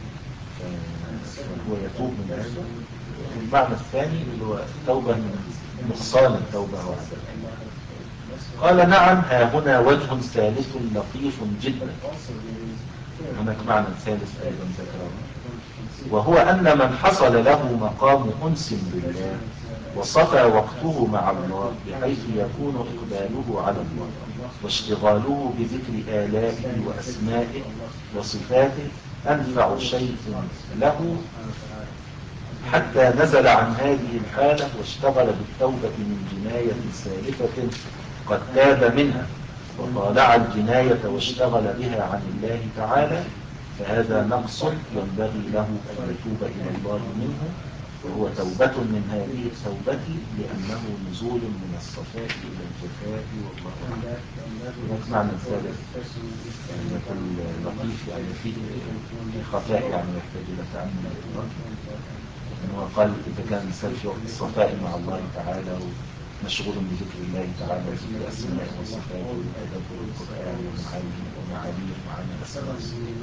فهو يتوب من هذا. والمعنى الثاني اللي هو التوبة من نقصان التوبة وعدمها. قال نعم، ها هنا وجه ثالث لطيف جدا، هناك معنى ثالث أيضا ذكره، وهو أن من حصل له مقام أنس بالله وصفى وقته مع الله بحيث يكون إقباله على الله واشتغاله بذكر آلائه وأسمائه وصفاته أنفع شيء له، حتى نزل عن هذه الحالة واشتغل بالتوبة من جناية سالفة قد تاب منها وطالع الجناية واشتغل بها عن الله تعالى، فهذا نقص ينبغي له أن يتوب إلى الله منه وهو توبة من هذه التوبة لأنه نزول من الصفاء إلى الجفاء والله أعلم. معنى الثالث يعني يكون لطيف يعني فيه في خفاء يعني يحتاج إلى تأمل الإطلاق. إنه قال إذا كان الإنسان في وقت الصفاء مع الله تعالى مشغول بذكر الله تعالى وذكر أسمائه وصفاته وتدبر القرآن ومعانيه ومعانيه ومعاني أسمائه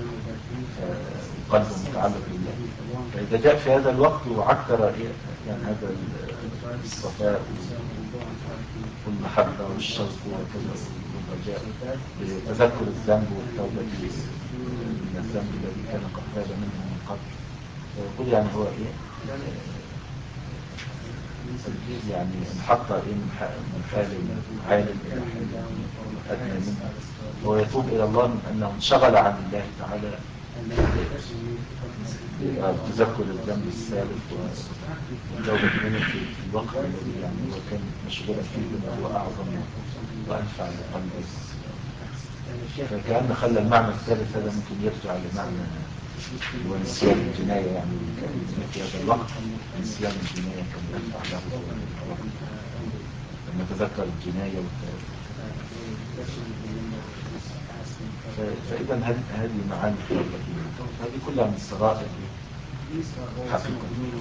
فقلبه متعلق بالله. فإذا جاء في هذا الوقت وعكر يعني هذا الصفاء والمحبة والشوق والرجاء بتذكر الذنب والتوبة من الذنب الذي كان قد تاب منه من قبل، فيقول يعني هو إيه يعني انحط إيه من حال عالم إلى حال أدنى منه، هو يتوب إلى الله من أنه انشغل عن الله تعالى بتذكر الذنب السابق والتوبة منه في الوقت الذي يعني هو كان مشغولا فيه بما هو أعظم وأنفع لقلبه. فكأن خلى المعنى الثالث هذا ممكن يرجع لمعنى هو نسيان الجناية، يعني في هذا الوقت نسيان الجناية كان ينفع له لما تذكر الجناية والتوبة. فإذا هذه معاني التوبة هذه كلها من السرائر حقيقة.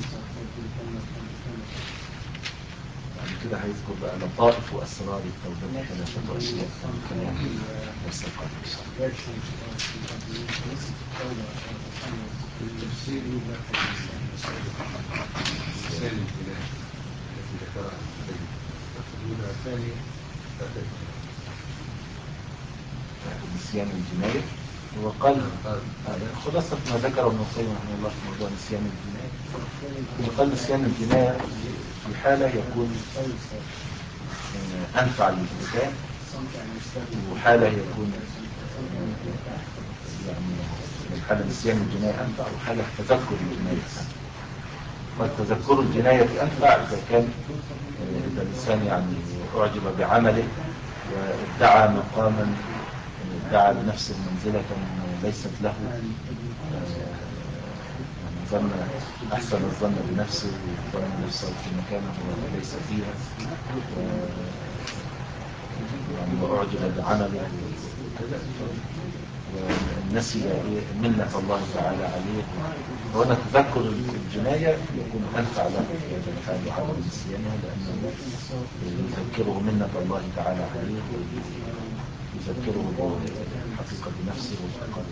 يعني كده هيذكر بقى لطائف وأسرار التوبة ثلاثة أشياء كلام والسقاط. نسيان الجناية وقال خلاصة ما ذكر ابن القيم رحمه الله في موضوع نسيان الجناية، وقال نسيان الجناية في حالة يكون أنفع للإنسان وحالة يكون يعني حالة نسيان الجناية أنفع وحالة تذكر الجناية أنفع. قد تذكر الجناية أنفع إذا كان إذا الإنسان يعني أعجب بعمله وادعى مقاما ادعى لنفسه منزلة ليست له، ظن أحسن الظن بنفسه وظن نفسه في مكانه وليس فيها يعني وأعجب بعمله ونسي منة الله تعالى عليه، وهنا تذكر الجناية يكون أنفع له في هذا الحال وعدم نسيانها لأنه يذكره منة الله تعالى عليه ويذكره بالحقيقة بنفسه وافتقاره.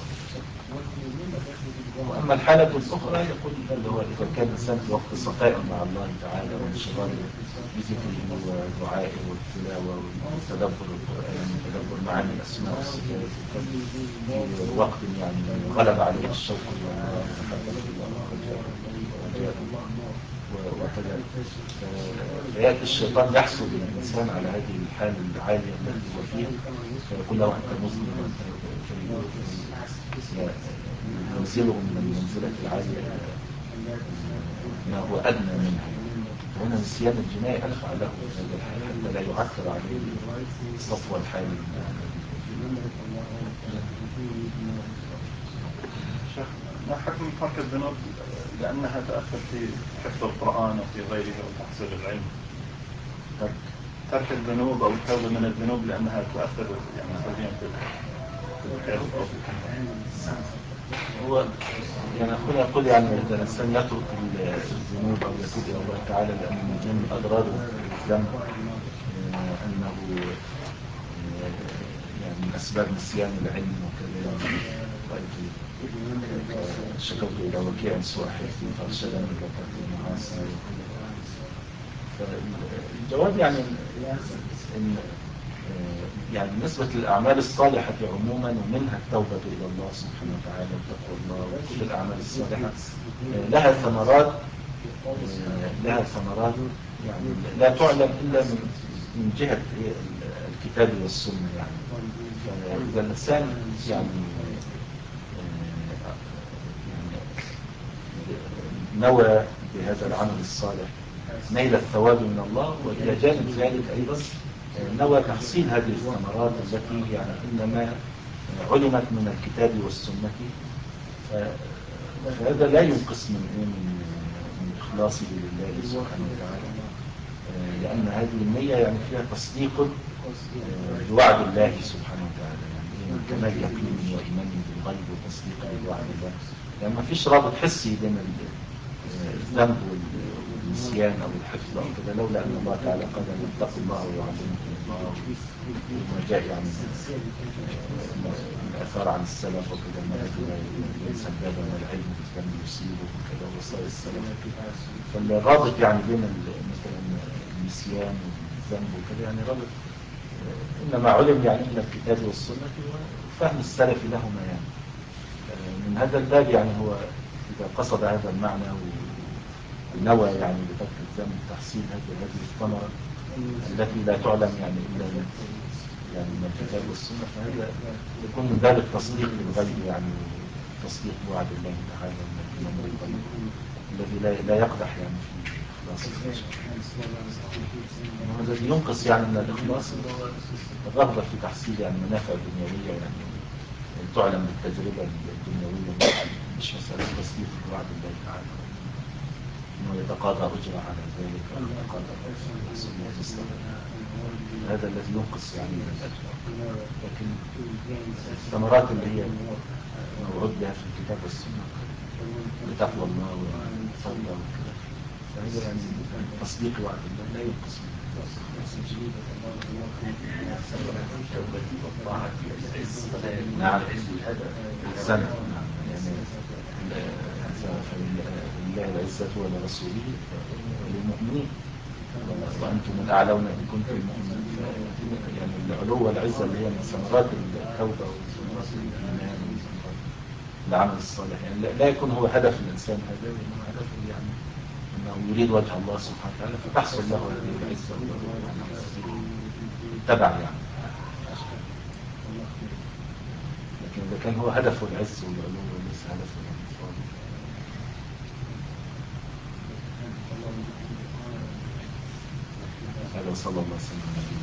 وأما الحالة الأخرى يقول اللي هو إذا كان الإنسان في وقت صفاء مع الله تعالى وانشغاله بذكره ودعائه والتلاوة والتدبر القرآن وتدبر معاني الأسماء والصفات في وقت يعني غلب عليه الشوق إلى الله ومحبة الله ورجاء الله وكذا، فيأتي الشيطان يحصل الإنسان على هذه الحال العالية التي هو فيها فيقول له أنت مذنب وأنت ينزله من المنزلة العالية ما هو أدنى منها. فهنا نسيان الجناية أنفع له في هذا الحال حتى لا يعثر عليه صفوة الحال. ما حكم ترك الذنوب لأنها تأثر في حفظ القرآن وفي غيره أو تحصيل العلم؟ ترك ترك الذنوب أو التوبة من الذنوب لأنها تؤثر يعني سلبيا في الحفظ أو في الحفظ. هو يعني أخونا يقول يعني إذا الإنسان يترك الذنوب أو يتوب إلى الله تعالى لأن من أضرار الذنب أنه يعني من أسباب نسيان العلم وكذا. شكوت إلى وكيع سوء حفظي فارشدني إلى ترك المعاصي. الجواب يعني إن يعني بالنسبة للأعمال الصالحة عموما ومنها التوبة إلى الله سبحانه وتعالى وتقوى الله وكل الأعمال الصالحة لها ثمرات لها ثمرات يعني لا تعلم إلا من من جهة الكتاب والسنة. يعني فإذا الإنسان يعني نوى بهذا العمل الصالح نيل الثواب من الله وإلى جانب ذلك أيضا نوى تحصيل هذه الثمرات التي يعني إنما علمت من الكتاب والسنة، فهذا لا ينقص من من إخلاصه لله سبحانه وتعالى، لأن هذه النية يعني فيها تصديق بوعد الله سبحانه وتعالى، يعني من كمال يقينه وإيمانه بالغيب وتصديقه بوعد الله. يعني ما فيش رابط حسي بين الذنب والنسيان أو الحفظ أو كده، لولا أن الله تعالى قال أن اتقوا الله ويعلمكم الله، وما جاء يعني الآثار عن السلف وكذا، أن الرجل ينسى الباب من العلم بالذنب يصيبه وكذا، وصايا السلف. فالرابط يعني بين مثلا النسيان والذنب وكذا يعني رابط إنما علم يعني من الكتاب والسنة وفهم السلف لهما. يعني من هذا الباب يعني هو إذا قصد هذا المعنى ونوى يعني بترك الذنب تحصيل هذه هذه الثمرة التي لا تعلم يعني إلا يعني من الكتاب والسنة، فهذا يكون من باب التصديق بالغيب، يعني تصديق بوعد الله تعالى من الإيمان بالغيب الذي لا لا يقدح يعني في إخلاص الخشية. الذي ينقص يعني من الإخلاص هو الرغبة في تحصيل يعني منافع دنيوية يعني تعلم بالتجربة الدنيوية، مش مسألة تصديق بوعد الله تعالى إنه يتقاضى أجرة على ذلك أو يتقاضى أجرة. هذا الذي ينقص يعني من الأجر. لكن الثمرات اللي هي موعود بها في الكتاب والسنة بتقوى الله والصبر وكذا، فهذا يعني تصديق وعد الله لا ينقص منه. نعم السنة نعم يعني لله العزة ولرسوله وللمؤمنين وأنتم الأعلون إن كنتم مؤمنين. يعني العلو والعزة اللي هي من ثمرات التوبة وثمرات الإيمان وثمرات العمل الصالح، يعني لا يكون هو هدف الإنسان هذا، إنه هدفه يعني أنه يريد وجه الله سبحانه وتعالى فتحصل له هذه العزة والعلو تبع يعني. لكن إذا كان هو هدفه العز والعلو وليس هدفه الانفراد. هذا صلى الله عليه وسلم.